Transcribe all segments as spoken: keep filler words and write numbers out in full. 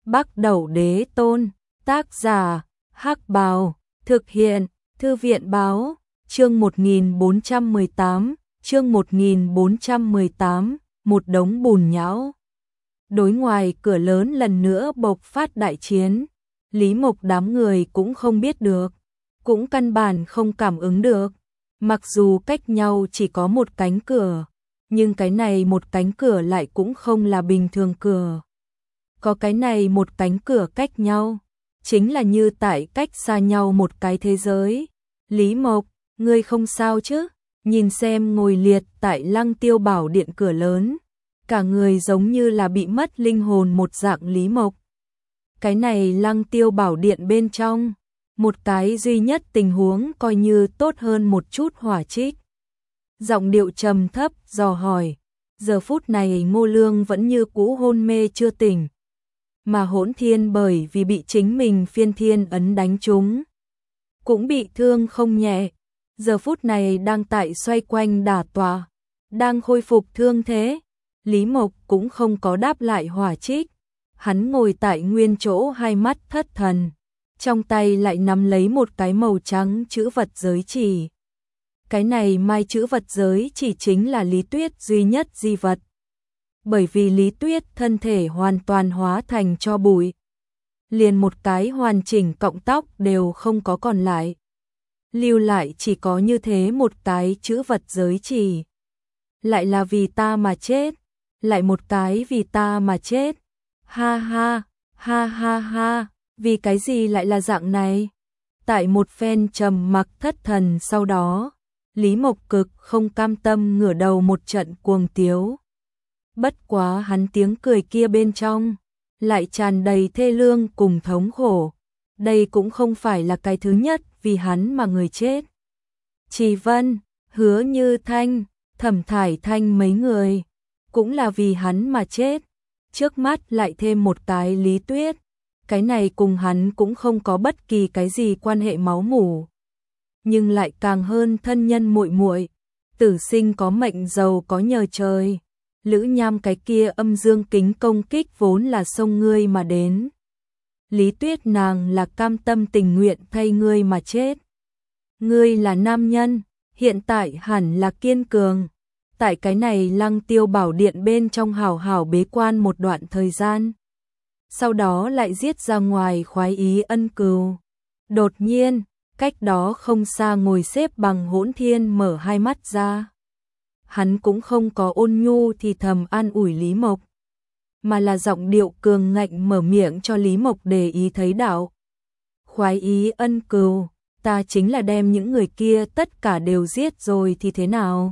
Bắc Đẩu Đế Tôn, tác giả, Hắc Bào, thực hiện, Thư viện Báo, chương một nghìn bốn trăm mười tám, chương một nghìn bốn trăm mười tám, một đống bùn nhão. Đối ngoài cửa lớn lần nữa bộc phát đại chiến, Lý Mộc đám người cũng không biết được, cũng căn bản không cảm ứng được, mặc dù cách nhau chỉ có một cánh cửa, nhưng cái này một cánh cửa lại cũng không là bình thường cửa. Có cái này một cánh cửa cách nhau, chính là như tại cách xa nhau một cái thế giới. Lý Mộc, ngươi không sao chứ? Nhìn xem ngồi liệt tại Lăng Tiêu Bảo Điện cửa lớn, cả người giống như là bị mất linh hồn một dạng Lý Mộc. Cái này Lăng Tiêu Bảo Điện bên trong, một cái duy nhất tình huống coi như tốt hơn một chút Hỏa Trích. Giọng điệu trầm thấp dò hỏi, giờ phút này Ngô Lương vẫn như cũ hôn mê chưa tỉnh, mà Hỗn Thiên bởi vì bị chính mình phiên thiên ấn đánh trúng, cũng bị thương không nhẹ, giờ phút này đang tại xoay quanh đả tọa, đang khôi phục thương thế. Lý Mộc cũng không có đáp lại Hỏa Trích, hắn ngồi tại nguyên chỗ hai mắt thất thần, trong tay lại nắm lấy một cái màu trắng chữ vật giới chỉ. Cái này mai chữ vật giới chỉ chính là Lý Tuyết duy nhất di vật. Bởi vì Lý Tuyết thân thể hoàn toàn hóa thành tro bụi, liền một cái hoàn chỉnh cọng tóc đều không có còn lại, lưu lại chỉ có như thế một cái chữ vật giới chỉ. Lại là vì ta mà chết, lại một cái vì ta mà chết. Ha ha, ha ha ha, vì cái gì lại là dạng này? Tại một phen trầm mặc thất thần sau đó, Lý Mộc cực không cam tâm ngửa đầu một trận cuồng tiếu. Bất quá hắn tiếng cười kia bên trong lại tràn đầy thê lương cùng thống khổ. Đây cũng không phải là cái thứ nhất vì hắn mà người chết. Trì Vân, Hứa Như Thanh, Thẩm Thải Thanh mấy người cũng là vì hắn mà chết. Trước mắt lại thêm một cái Lý Tuyết, cái này cùng hắn cũng không có bất kỳ cái gì quan hệ máu mủ, nhưng lại càng hơn thân nhân muội muội. Tử sinh có mệnh, giàu có nhờ trời. Lữ Nham cái kia âm dương kính công kích vốn là xông ngươi mà đến. Lý Tuyết nàng là cam tâm tình nguyện thay ngươi mà chết. Ngươi là nam nhân, hiện tại hẳn là kiên cường. Tại cái này Lăng Tiêu Bảo Điện bên trong hào hào bế quan một đoạn thời gian, sau đó lại giết ra ngoài khoái ý ân cừu. Đột nhiên, cách đó không xa ngồi xếp bằng Hỗn Thiên mở hai mắt ra. Hắn cũng không có ôn nhu thì thầm an ủi Lý Mộc, mà là giọng điệu cường ngạnh mở miệng cho Lý Mộc để ý thấy đạo. Khoái ý ân cừu, ta chính là đem những người kia tất cả đều giết rồi thì thế nào?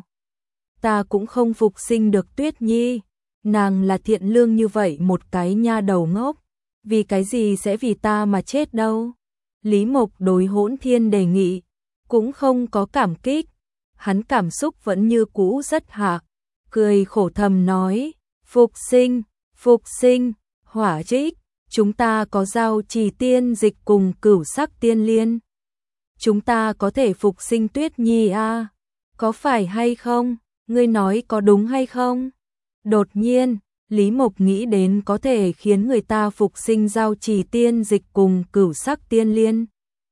Ta cũng không phục sinh được Tuyết Nhi, nàng là thiện lương như vậy một cái nha đầu ngốc, vì cái gì sẽ vì ta mà chết đâu? Lý Mộc đối Hỗn Thiên đề nghị cũng không có cảm kích, hắn cảm xúc vẫn như cũ rất hạ, cười khổ thầm nói, phục sinh, phục sinh, Hỏa Trích, chúng ta có giao trì tiên dịch cùng cửu sắc tiên liên, chúng ta có thể phục sinh Tuyết Nhi à? Có phải hay không? Ngươi nói có đúng hay không? Đột nhiên, Lý Mộc nghĩ đến có thể khiến người ta phục sinh giao trì tiên dịch cùng cửu sắc tiên liên.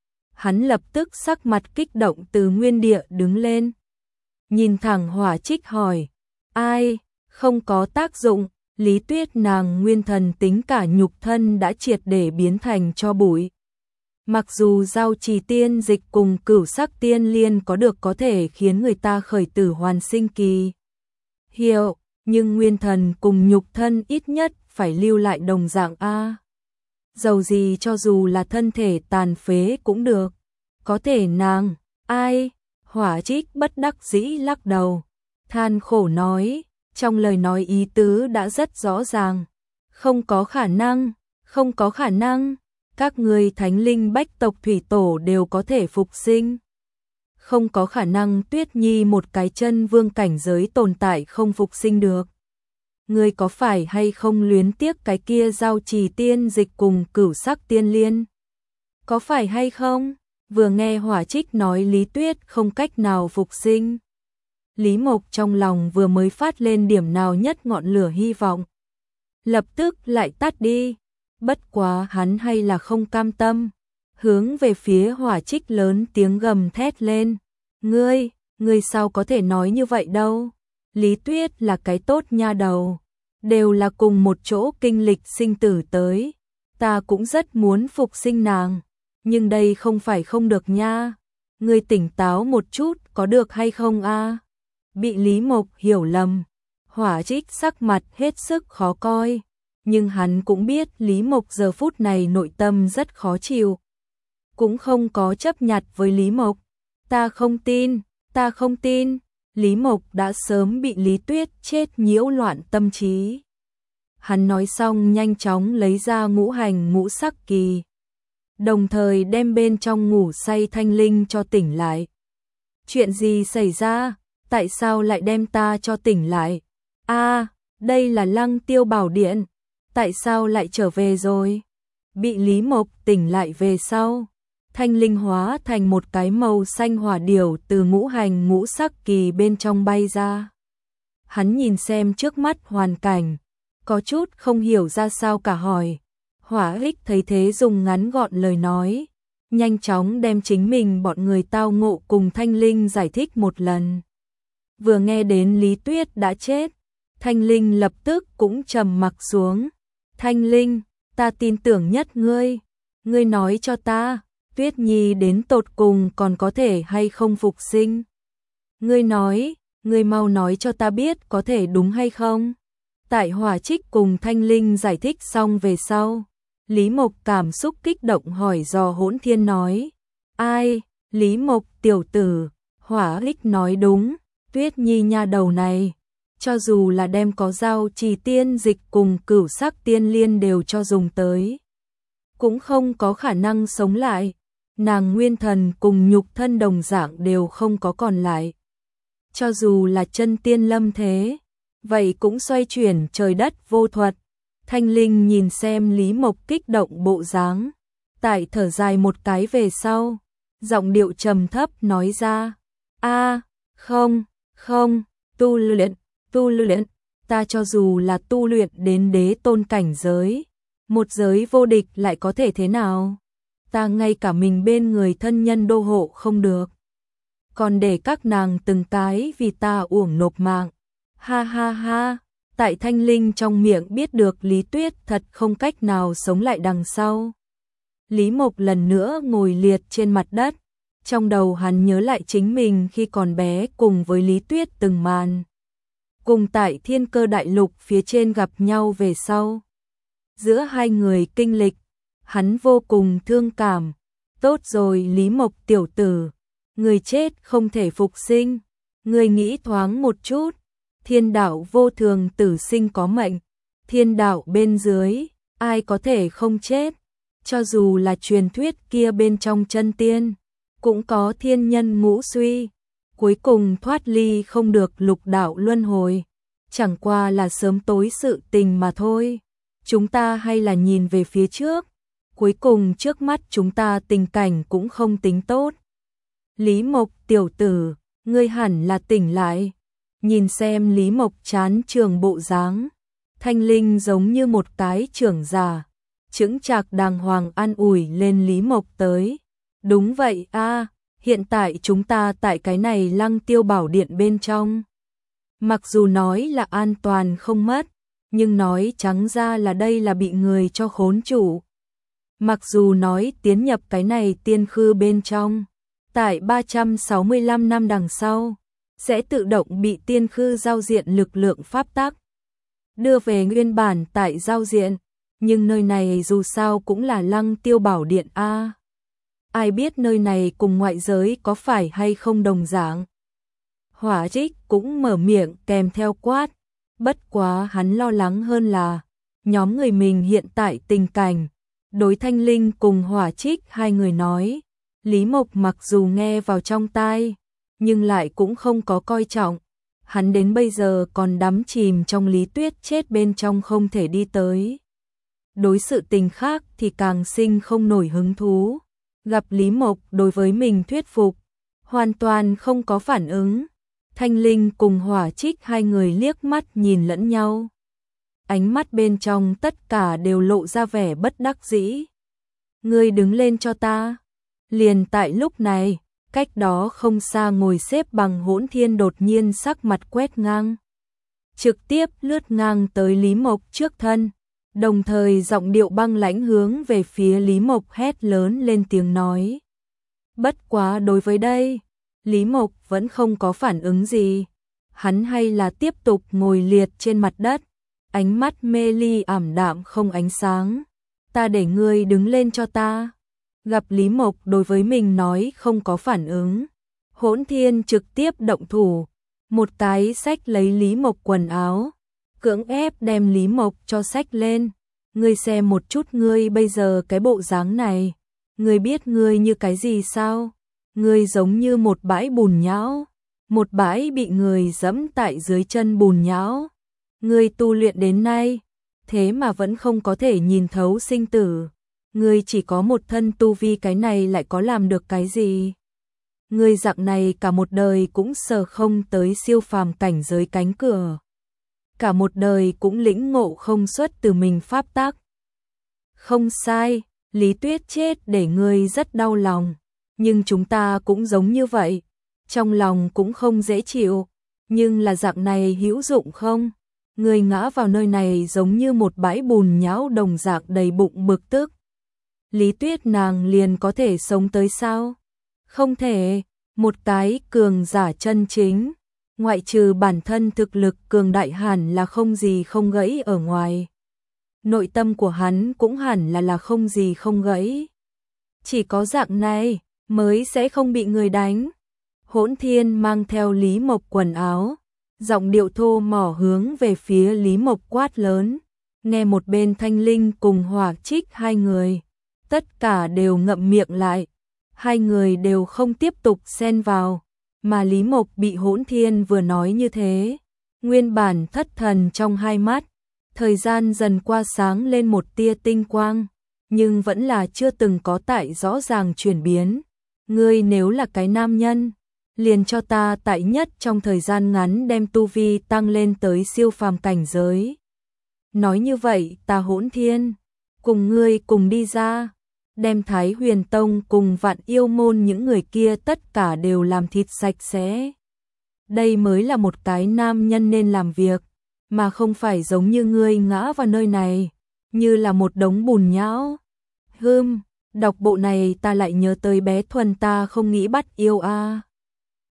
Hắn lập tức sắc mặt kích động từ nguyên địa đứng lên, nhìn thẳng Hỏa Trích hỏi, ai? Không có tác dụng. Lý Tuyết nàng nguyên thần tính cả nhục thân đã triệt để biến thành tro bụi. Mặc dù giao trì tiên dịch cùng cửu sắc tiên liên có được có thể khiến người ta khởi tử hoàn sinh kỳ hiệu, nhưng nguyên thần cùng nhục thân ít nhất phải lưu lại đồng dạng A. Dầu gì cho dù là thân thể tàn phế cũng được. Có thể nàng, ai? Hỏa Trích bất đắc dĩ lắc đầu, than khổ nói, trong lời nói ý tứ đã rất rõ ràng. Không có khả năng, không có khả năng. Các người thánh linh bách tộc thủy tổ đều có thể phục sinh. Không có khả năng Tuyết Nhi một cái chân vương cảnh giới tồn tại không phục sinh được. Người có phải hay không luyến tiếc cái kia giao trì tiên dịch cùng cửu sắc tiên liên? Có phải hay không? Vừa nghe Hỏa Trích nói Lý Tuyết không cách nào phục sinh, Lý Mộc trong lòng vừa mới phát lên điểm nào nhất ngọn lửa hy vọng, lập tức lại tắt đi. Bất quá hắn hay là không cam tâm, hướng về phía Hỏa Trích lớn tiếng gầm thét lên. Ngươi, ngươi sao có thể nói như vậy đâu? Lý Tuyết là cái tốt nha đầu, đều là cùng một chỗ kinh lịch sinh tử tới. Ta cũng rất muốn phục sinh nàng, nhưng đây không phải không được nha. Ngươi tỉnh táo một chút có được hay không a? Bị Lý Mộc hiểu lầm, Hỏa Trích sắc mặt hết sức khó coi, nhưng hắn cũng biết Lý Mộc giờ phút này nội tâm rất khó chịu. Cũng không có chấp nhặt với Lý Mộc. Ta không tin, ta không tin. Lý Mộc đã sớm bị Lý Tuyết chết nhiễu loạn tâm trí. Hắn nói xong nhanh chóng lấy ra ngũ hành ngũ sắc kỳ, đồng thời đem bên trong ngủ say Thanh Linh cho tỉnh lại. Chuyện gì xảy ra? Tại sao lại đem ta cho tỉnh lại? A, đây là Lăng Tiêu Bảo Điện, tại sao lại trở về rồi? Bị Lý Mộc tỉnh lại về sau, Thanh Linh hóa thành một cái màu xanh hỏa điểu từ ngũ hành ngũ sắc kỳ bên trong bay ra. Hắn nhìn xem trước mắt hoàn cảnh, có chút không hiểu ra sao cả hỏi. Hỏa Ích thấy thế dùng ngắn gọn lời nói, nhanh chóng đem chính mình bọn người tao ngộ cùng Thanh Linh giải thích một lần. Vừa nghe đến Lý Tuyết đã chết, Thanh Linh lập tức cũng trầm mặc xuống. Thanh Linh, ta tin tưởng nhất ngươi, ngươi nói cho ta, Tuyết Nhi đến tột cùng còn có thể hay không phục sinh? Ngươi nói, ngươi mau nói cho ta biết có thể đúng hay không? Tại Hỏa Trích cùng Thanh Linh giải thích xong về sau, Lý Mộc cảm xúc kích động hỏi dò Hỗn Thiên nói. Ai? Lý Mộc tiểu tử, Hỏa Ích nói đúng, Tuyết Nhi nha đầu này, cho dù là đem có dao trì tiên dịch cùng cửu sắc tiên liên đều cho dùng tới, cũng không có khả năng sống lại. Nàng nguyên thần cùng nhục thân đồng dạng đều không có còn lại. Cho dù là chân tiên lâm thế, vậy cũng xoay chuyển trời đất vô thuật. Thanh Linh nhìn xem Lý Mộc kích động bộ dáng, tại thở dài một cái về sau, giọng điệu trầm thấp nói ra. A, không, không, tu luyện, tu luyện, ta cho dù là tu luyện đến đế tôn cảnh giới, một giới vô địch lại có thể thế nào? Ta ngay cả mình bên người thân nhân đô hộ không được, còn để các nàng từng cái vì ta uổng nộp mạng. Ha ha ha, tại Thanh Linh trong miệng biết được Lý Tuyết thật không cách nào sống lại đằng sau. Lý Mộc lần nữa ngồi liệt trên mặt đất, trong đầu hắn nhớ lại chính mình khi còn bé cùng với Lý Tuyết từng màn. Cùng tại Thiên Cơ Đại Lục phía trên gặp nhau về sau. Giữa hai người kinh lịch, hắn vô cùng thương cảm. Tốt rồi Lý Mộc tiểu tử, người chết không thể phục sinh, người nghĩ thoáng một chút, thiên đạo vô thường tử sinh có mệnh, thiên đạo bên dưới, ai có thể không chết, cho dù là truyền thuyết kia bên trong chân tiên, cũng có thiên nhân ngũ suy, cuối cùng thoát ly không được lục đạo luân hồi, chẳng qua là sớm tối sự tình mà thôi. Chúng ta hay là nhìn về phía trước, cuối cùng trước mắt chúng ta tình cảnh cũng không tính tốt. Lý Mộc tiểu tử, ngươi hẳn là tỉnh lại. Nhìn xem Lý Mộc chán trường bộ dáng, Thanh Linh giống như một cái trưởng già, chững chạc đàng hoàng an ủi lên Lý Mộc tới. Đúng vậy a, hiện tại chúng ta tại cái này Lăng Tiêu Bảo Điện bên trong. Mặc dù nói là an toàn không mất, nhưng nói trắng ra là đây là bị người cho khốn chủ. Mặc dù nói tiến nhập cái này tiên khư bên trong, tại ba trăm sáu mươi lăm năm đằng sau, sẽ tự động bị tiên khư giao diện lực lượng pháp tắc đưa về nguyên bản tại giao diện, nhưng nơi này dù sao cũng là Lăng Tiêu Bảo Điện a. Ai biết nơi này cùng ngoại giới có phải hay không đồng dạng. Hỏa Trích cũng mở miệng kèm theo quát, bất quá hắn lo lắng hơn là nhóm người mình hiện tại tình cảnh. Đối Thanh Linh cùng Hỏa Trích hai người nói, Lý Mộc mặc dù nghe vào trong tai, nhưng lại cũng không có coi trọng. Hắn đến bây giờ còn đắm chìm trong Lý Tuyết chết bên trong không thể đi tới. Đối sự tình khác thì càng sinh không nổi hứng thú. Gặp Lý Mộc đối với mình thuyết phục, hoàn toàn không có phản ứng. Thanh Linh cùng Hỏa Trích hai người liếc mắt nhìn lẫn nhau. ánh mắt bên trong tất cả đều lộ ra vẻ bất đắc dĩ. Ngươi đứng lên cho ta. Liền tại lúc này, cách đó không xa ngồi xếp bằng Hỗn Thiên đột nhiên sắc mặt quét ngang. Trực tiếp lướt ngang tới Lý Mộc trước thân, đồng thời giọng điệu băng lãnh hướng về phía Lý Mộc hét lớn lên tiếng nói. Bất quá đối với đây, Lý Mộc vẫn không có phản ứng gì. Hắn hay là tiếp tục ngồi liệt trên mặt đất, ánh mắt mê ly ảm đạm không ánh sáng. Ta để ngươi đứng lên cho ta. Gặp Lý Mộc đối với mình nói không có phản ứng, Hỗn Thiên trực tiếp động thủ, một cái xách lấy Lý Mộc quần áo, cưỡng ép đem Lý Mộc cho xách lên. Ngươi xem một chút ngươi bây giờ cái bộ dáng này, ngươi biết ngươi như cái gì sao? Ngươi giống như một bãi bùn nhão, một bãi bị người dẫm tại dưới chân bùn nhão. Ngươi tu luyện đến nay, thế mà vẫn không có thể nhìn thấu sinh tử. Ngươi chỉ có một thân tu vi, cái này lại có làm được cái gì? Ngươi dạng này cả một đời cũng sờ không tới siêu phàm cảnh giới cánh cửa. Cả một đời cũng lĩnh ngộ không xuất từ mình pháp tắc. Không sai, Lý Tuyết chết để ngươi rất đau lòng, nhưng chúng ta cũng giống như vậy, trong lòng cũng không dễ chịu, nhưng là dạng này hữu dụng không? Ngươi ngã vào nơi này giống như một bãi bùn nhão đồng dạng đầy bụng bực tức. Lý Tuyết nàng liền có thể sống tới sao? Không thể, một cái cường giả chân chính, ngoại trừ bản thân thực lực cường đại hẳn là không gì không gãy ở ngoài. Nội tâm của hắn cũng hẳn là là không gì không gãy. Chỉ có dạng này mới sẽ không bị người đánh. Hỗn Thiên mang theo Lý Mộc quần áo, giọng điệu thô mỏ hướng về phía Lý Mộc quát lớn. Nghe một bên Thanh Linh cùng Hỏa Trích hai người, tất cả đều ngậm miệng lại. Hai người đều không tiếp tục xen vào, mà Lý Mộc bị Hỗn Thiên vừa nói như thế, nguyên bản thất thần trong hai mắt, thời gian dần qua sáng lên một tia tinh quang, nhưng vẫn là chưa từng có tại rõ ràng chuyển biến. Ngươi nếu là cái nam nhân, liền cho ta tại nhất trong thời gian ngắn đem tu vi tăng lên tới siêu phàm cảnh giới. Nói như vậy ta Hỗn Thiên, cùng ngươi cùng đi ra, đem Thái Huyền Tông cùng Vạn Yêu Môn những người kia tất cả đều làm thịt sạch sẽ. Đây mới là một cái nam nhân nên làm việc, mà không phải giống như ngươi ngã vào nơi này, như là một đống bùn nhão. Hừm, đọc bộ này ta lại nhớ tới bé Thuần ta không nghĩ bắt yêu a. À.